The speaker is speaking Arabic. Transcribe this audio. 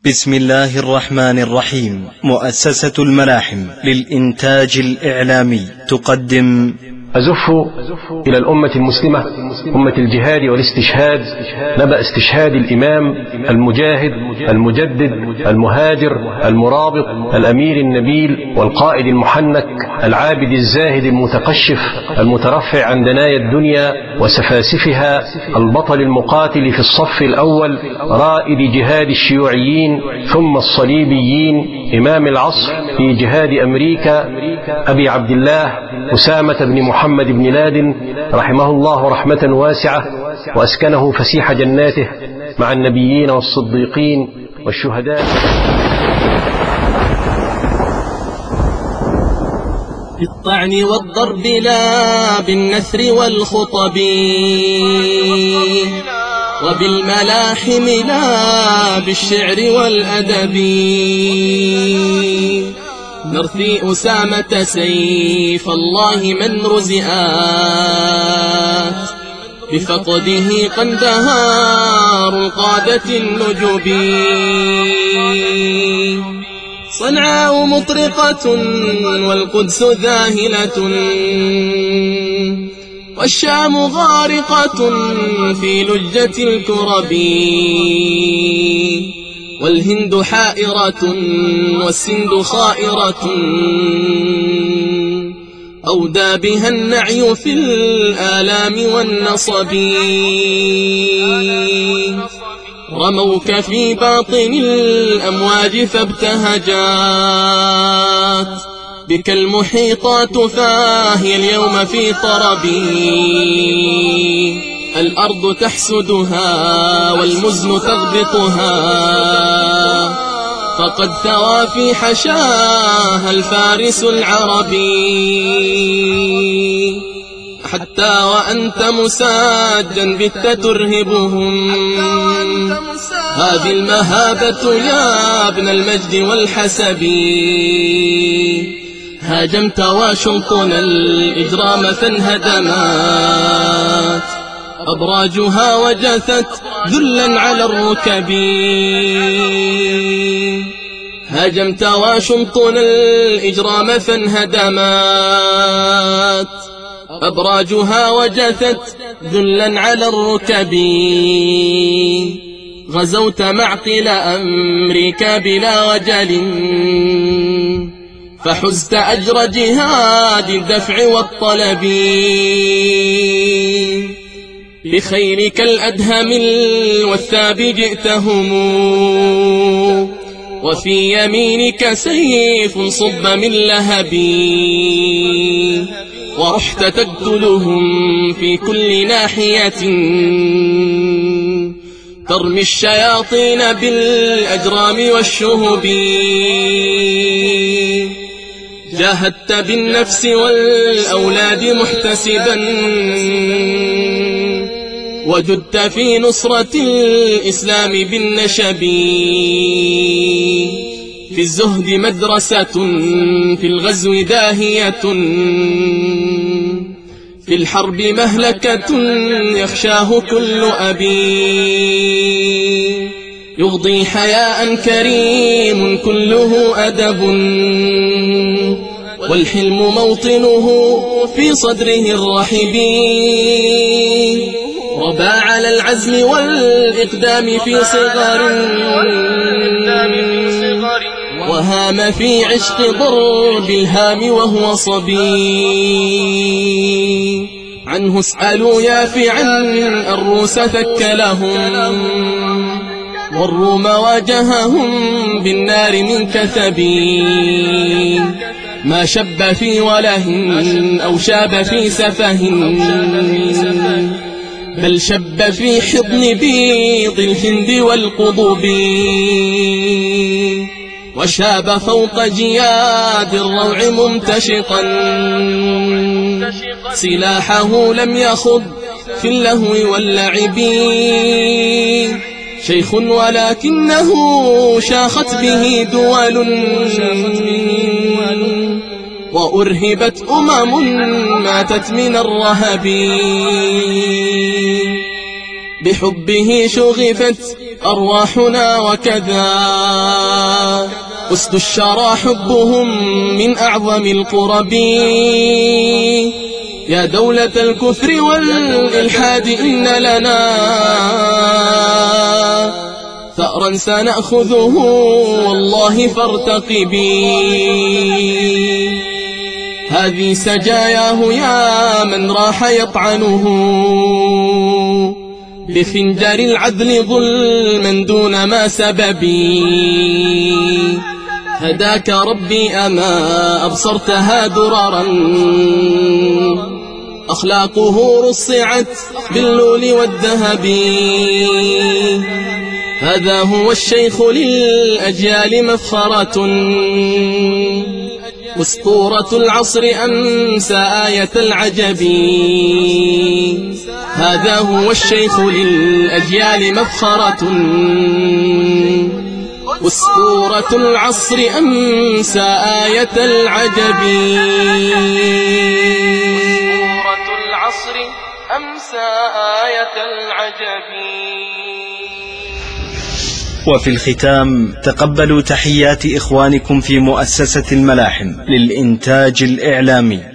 بسم الله الرحمن الرحيم. مؤسسة الملاحم للإنتاج الإعلامي تقدم أزف إلى الأمة المسلمة، أمة الجهاد والاستشهاد، نبأ استشهاد الإمام المجاهد المجدد المهاجر المرابط الأمير النبيل والقائد المحنك العابد الزاهد المتقشف المترفع عن دنايا الدنيا وسفاسفها، البطل المقاتل في الصف الأول، رائد جهاد الشيوعيين ثم الصليبيين، إمام العصر في جهاد أمريكا، أبي عبد الله أسامة بن محمد بن لادن رحمه الله رحمة واسعة وأسكنه فسيح جناته مع النبيين والصديقين والشهداء. بالطعن والضرب لا بالنثر والخطب، وبالملاحم لا بالشعر والأدب، نرثي أسامة سيف الله من رزئات، بفقده قندهار القادة النجب. صنعاء مطرقة والقدس ذاهلة، والشام غارقة في لجة الكرب، والهند حائرة والسند خائرة، أودى بها النعي في الآلام والنصب. رموك في باطن الأمواج فابتهجات، بك المحيطات فاهي اليوم في طرب. الأرض تحسدها والمزن تغبطها، فقد ثوى في حشاها الفارس العربي، حتى وأنت مساجا بت ترهبهم. هذه المهابة يا ابن المجد والحسب، هاجمت واشنطن الإجرام فانهدمت، أبراجها وجثت ذلا على الركب. هاجمت واشنطن الإجرام فانهدمت، أبراجها وجثت ذلا على الركب. غزوت معقل أمريكا بلا وجل، فحزت أجر جهاد الدفع والطلب. بخيرك الأدهم الوثاب جئتهم، وفي يمينك سيف صب من لهب، ورحت تقتلهم في كل ناحية، ترمي الشياطين بالأجرام والشهب. جاهدت بالنفس والأولاد محتسبا، وجدت في نصرة الإسلام بالنشب. في الزهد مدرسة، في الغزو داهية، في الحرب مهلكة يخشاه كل أبي. يغضي حياء كريم كله أدب، والحلم موطنه في صدره الرحب. ربى على العزم والإقدام في صغر، وهام في عشق ضرب الهام وهو صبي. عنه اسألوا يافعا الروس ثكلهم، والروم واجههم بالنار من كثب. ما شب في وله أو شاب في سفه، بل شب في حضن بيض الهند والقضب. وشاب فوق جياد الروع ممتشقا، سلاحه لم يخض في اللهو واللعب. شيخ ولكنه شاخت به دول، وأرهبت ماتت من الرهب. بحبه شغفت أرواحنا وكذا أسد الشرى حبهم من أعظم القرب. يا دولة الكفر والإلحاد إن لنا ثأرا سنأخذه والله فارتقبي. هذه سجاياه يا من راح يطعنه بخنجر العدل ظلما دون ما سببي. هداك ربي أما أبصرتها دررا أخلاقه رصعت باللول والذهب. هذا هو الشيخ للأجيال مفخرة أسطورة العصر أمسى آية العجب. هذا هو الشيخ للأجيال مفخرة أسطورة العصر أمسى آية العجب. أسطورة العصر أمسى آية العجب. وفي الختام تقبلوا تحيات إخوانكم في مؤسسة الملاحم للإنتاج الإعلامي